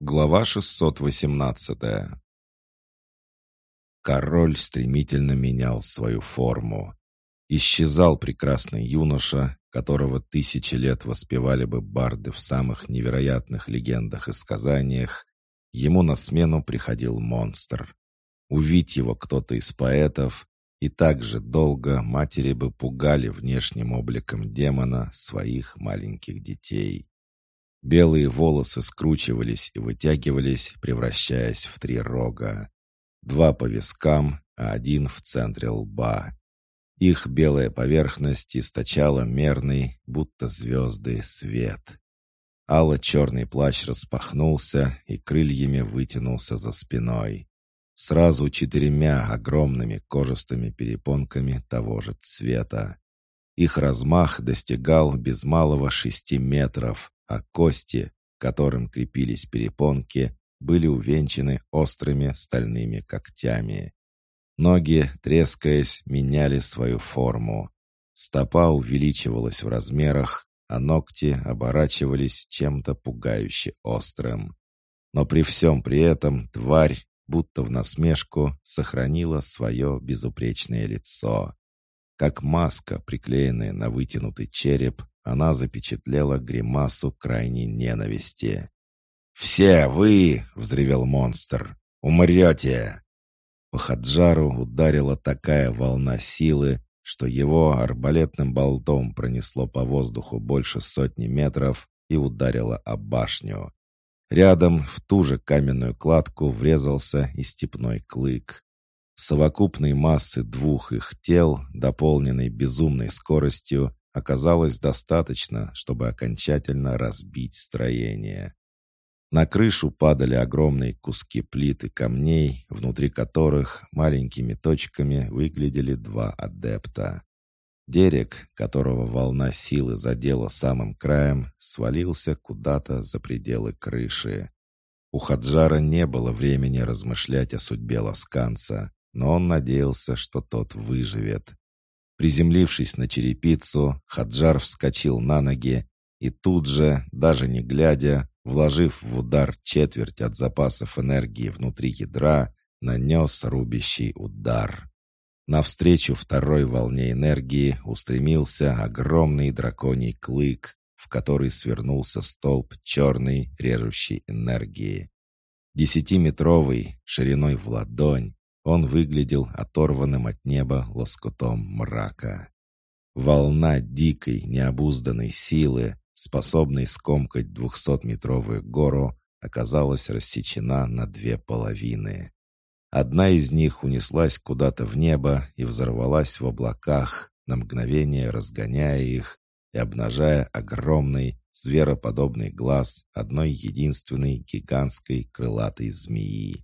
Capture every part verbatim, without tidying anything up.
Глава шестьсот восемнадцатая. Король стремительно менял свою форму. Исчезал прекрасный юноша, которого тысячи лет воспевали бы барды в самых невероятных легендах и сказаниях. Ему на смену приходил монстр. Увидь его кто-то из поэтов, и так же долго матери бы пугали внешним обликом демона своих маленьких детей. Белые волосы скручивались и вытягивались, превращаясь в три рога. Два по вискам, а один в центре лба. Их белая поверхность источала мерный, будто звезды, свет. Ало-черный плащ распахнулся и крыльями вытянулся за спиной. Сразу четырьмя огромными кожистыми перепонками того же цвета. Их размах достигал без малого шести метров, а кости, к которым крепились перепонки, были увенчаны острыми стальными когтями. Ноги, трескаясь, меняли свою форму. Стопа увеличивалась в размерах, а ногти оборачивались чем-то пугающе острым. Но при всем при этом тварь, будто в насмешку, сохранила свое безупречное лицо. Как маска, приклеенная на вытянутый череп, она запечатлела гримасу крайней ненависти. «Все вы!» — взревел монстр. «Умрете!» По Хаджару ударила такая волна силы, что его арбалетным болтом пронесло по воздуху больше сотни метров и ударило о башню. Рядом в ту же каменную кладку врезался и степной клык. Совокупной массы двух их тел, дополненной безумной скоростью, оказалось достаточно, чтобы окончательно разбить строение. На крышу падали огромные куски плит и камней, внутри которых маленькими точками выглядели два адепта. Дерек, которого волна силы задела самым краем, свалился куда-то за пределы крыши. У Хаджара не было времени размышлять о судьбе ласканца, но он надеялся, что тот выживет. Приземлившись на черепицу, Хаджар вскочил на ноги и тут же, даже не глядя, вложив в удар четверть от запасов энергии внутри ядра, нанес рубящий удар. Навстречу второй волне энергии устремился огромный драконий клык, в который свернулся столб черной режущей энергии. Десятиметровый, шириной в ладонь, он выглядел оторванным от неба лоскутом мрака. Волна дикой, необузданной силы, способной скомкать двухсотметровую гору, оказалась рассечена на две половины. Одна из них унеслась куда-то в небо и взорвалась в облаках, на мгновение разгоняя их и обнажая огромный, звероподобный глаз одной единственной гигантской крылатой змеи.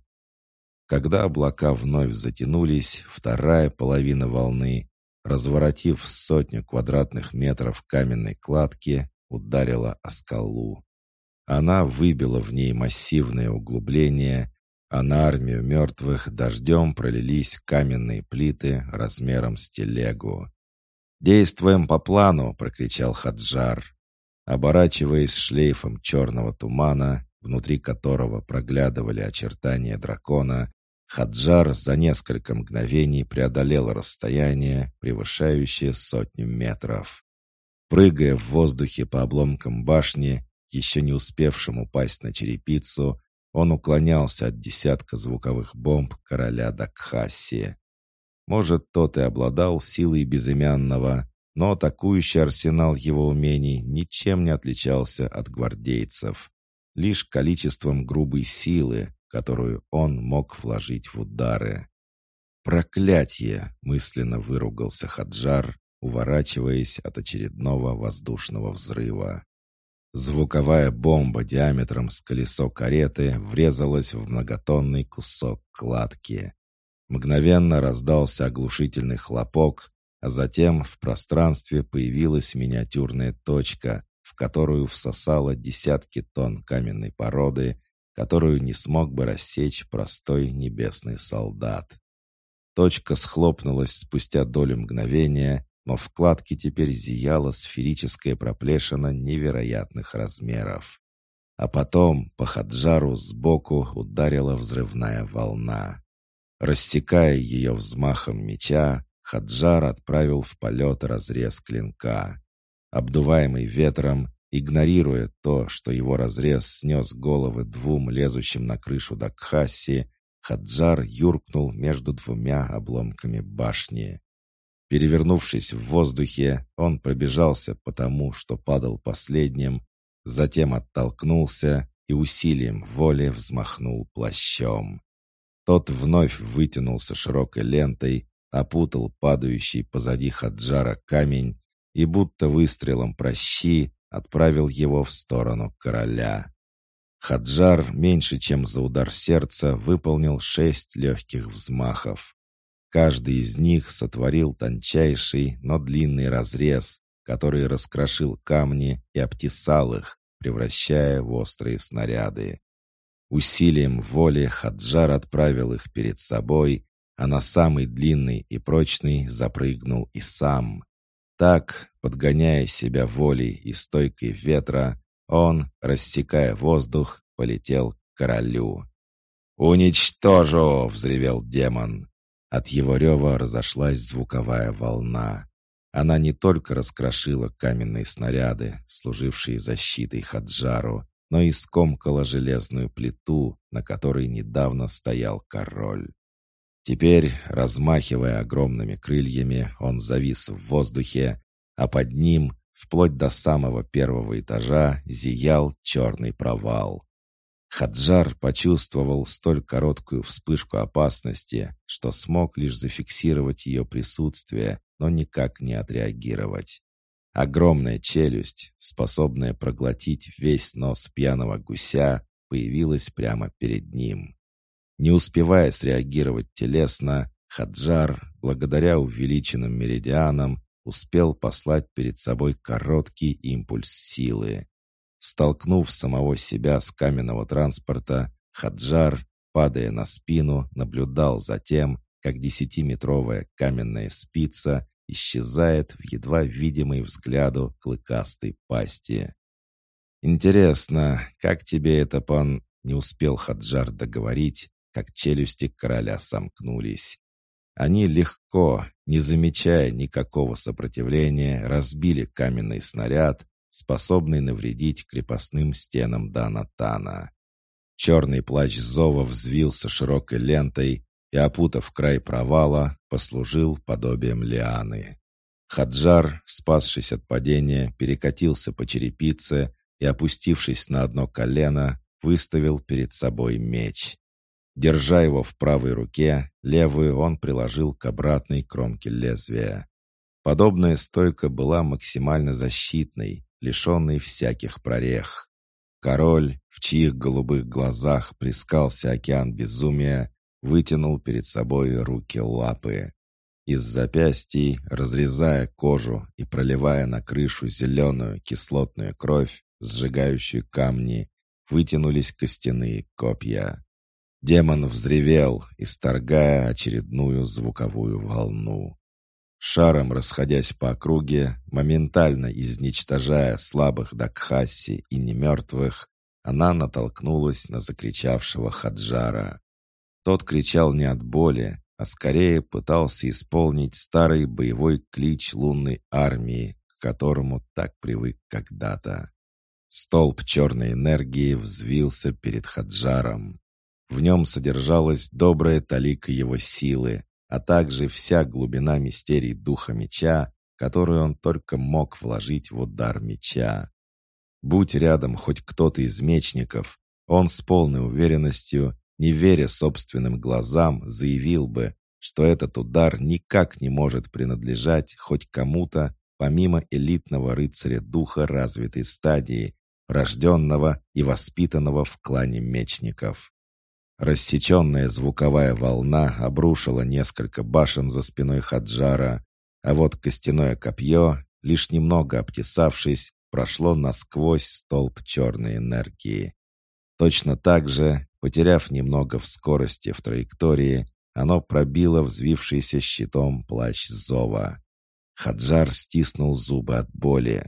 Когда облака вновь затянулись, вторая половина волны, разворотив сотню квадратных метров каменной кладки, ударила о скалу. Она выбила в ней массивное углубление, а на армию мертвых дождем пролились каменные плиты размером с телегу. «Действуем по плану!» — прокричал Хаджар. Оборачиваясь шлейфом черного тумана, внутри которого проглядывали очертания дракона, Хаджар за несколько мгновений преодолел расстояние, превышающее сотню метров. Прыгая в воздухе по обломкам башни, еще не успевшим упасть на черепицу, он уклонялся от десятка звуковых бомб короля Дакхаси. Может, тот и обладал силой безымянного, но атакующий арсенал его умений ничем не отличался от гвардейцев, лишь количеством грубой силы, которую он мог вложить в удары. «Проклятье!» — мысленно выругался Хаджар, уворачиваясь от очередного воздушного взрыва. Звуковая бомба диаметром с колесо кареты врезалась в многотонный кусок кладки. Мгновенно раздался оглушительный хлопок, а затем в пространстве появилась миниатюрная точка, в которую всосало десятки тонн каменной породы, которую не смог бы рассечь простой небесный солдат. Точка схлопнулась спустя долю мгновения, но в кладке теперь зияла сферическая проплешина невероятных размеров. А потом по Хаджару сбоку ударила взрывная волна. Рассекая ее взмахом меча, Хаджар отправил в полет разрез клинка. Обдуваемый ветром, игнорируя то, что его разрез снес головы двум лезущим на крышу Дакхаси, Хаджар юркнул между двумя обломками башни. Перевернувшись в воздухе, он пробежался по тому, что падал последним, затем оттолкнулся и усилием воли взмахнул плащом. Тот вновь вытянулся широкой лентой, опутал падающий позади Хаджара камень и будто выстрелом прощи отправил его в сторону короля. Хаджар меньше чем за удар сердца выполнил шесть легких взмахов. Каждый из них сотворил тончайший, но длинный разрез, который раскрошил камни и обтесал их, превращая в острые снаряды. Усилием воли Хаджар отправил их перед собой, а на самый длинный и прочный запрыгнул и сам. Так, подгоняя себя волей и стойкой ветра, он, рассекая воздух, полетел к королю. «Уничтожу!» — взревел демон. От его рева разошлась звуковая волна. Она не только раскрошила каменные снаряды, служившие защитой Хаджару, но и скомкала железную плиту, на которой недавно стоял король. Теперь, размахивая огромными крыльями, он завис в воздухе, а под ним, вплоть до самого первого этажа, зиял черный провал. Хаджар почувствовал столь короткую вспышку опасности, что смог лишь зафиксировать ее присутствие, но никак не отреагировать. Огромная челюсть, способная проглотить весь нос пьяного гуся, появилась прямо перед ним. Не успевая среагировать телесно, Хаджар, благодаря увеличенным меридианам, успел послать перед собой короткий импульс силы. Столкнув самого себя с каменного транспорта, Хаджар, падая на спину, наблюдал за тем, как десятиметровая каменная спица исчезает в едва видимой взгляду клыкастой пасти. «Интересно, как тебе это, пан...» — не успел Хаджар договорить, как челюсти короля сомкнулись. Они легко, не замечая никакого сопротивления, разбили каменный снаряд, способный навредить крепостным стенам Данатана. Черный плащ Зова взвился широкой лентой и, опутав край провала, послужил подобием лианы. Хаджар, спасшись от падения, перекатился по черепице и, опустившись на одно колено, выставил перед собой меч. Держа его в правой руке, левую он приложил к обратной кромке лезвия. Подобная стойка была максимально защитной, лишенной всяких прорех. Король, в чьих голубых глазах плескался океан безумия, вытянул перед собой руки-лапы. Из запястий, разрезая кожу и проливая на крышу зеленую кислотную кровь, сжигающую камни, вытянулись костяные копья. Демон взревел, исторгая очередную звуковую волну. Шаром расходясь по округе, моментально изничтожая слабых Дакхаси и немертвых, она натолкнулась на закричавшего Хаджара. Тот кричал не от боли, а скорее пытался исполнить старый боевой клич лунной армии, к которому так привык когда-то. Столб черной энергии взвился перед Хаджаром. В нем содержалась добрая талика его силы, а также вся глубина мистерий духа меча, которую он только мог вложить в удар меча. Будь рядом хоть кто-то из мечников, он с полной уверенностью, не веря собственным глазам, заявил бы, что этот удар никак не может принадлежать хоть кому-то, помимо элитного рыцаря духа развитой стадии, рожденного и воспитанного в клане мечников. Рассеченная звуковая волна обрушила несколько башен за спиной Хаджара, а вот костяное копье, лишь немного обтесавшись, прошло насквозь столб черной энергии. Точно так же, потеряв немного в скорости в траектории, оно пробило взвившийся щитом плащ Зова. Хаджар стиснул зубы от боли.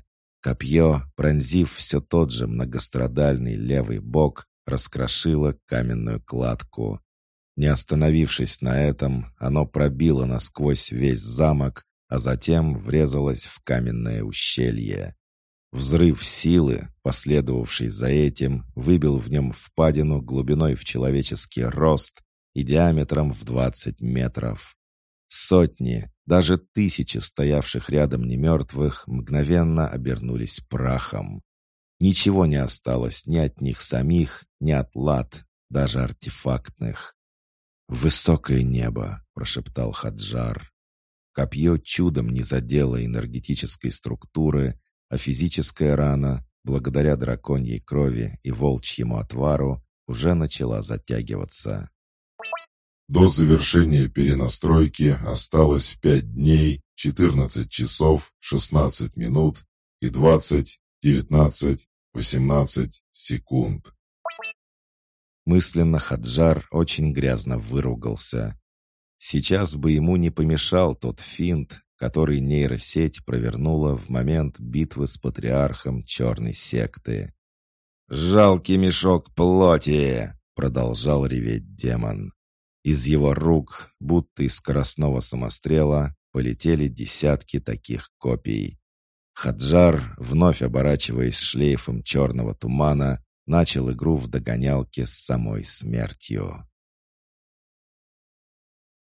Копье, пронзив все тот же многострадальный левый бок, раскрошило каменную кладку. Не остановившись на этом, оно пробило насквозь весь замок, а затем врезалось в каменное ущелье. Взрыв силы, последовавший за этим, выбил в нем впадину глубиной в человеческий рост и диаметром в двадцать метров. Сотни, даже тысячи стоявших рядом немертвых мгновенно обернулись прахом. Ничего не осталось ни от них самих, ни от лад, даже артефактных. «Высокое небо», — прошептал Хаджар. Копье чудом не задело энергетической структуры, а физическая рана, благодаря драконьей крови и волчьему отвару, уже начала затягиваться. До завершения перенастройки осталось пять дней, четырнадцать часов, шестнадцать минут и двадцать, девятнадцать, восемнадцать секунд. Мысленно Хаджар очень грязно выругался. Сейчас бы ему не помешал тот финт, который нейросеть провернула в момент битвы с патриархом черной секты. «Жалкий мешок плоти!» — продолжал реветь демон. Из его рук, будто из скоростного самострела, полетели десятки таких копий. Хаджар, вновь оборачиваясь шлейфом черного тумана, начал игру в догонялки с самой смертью.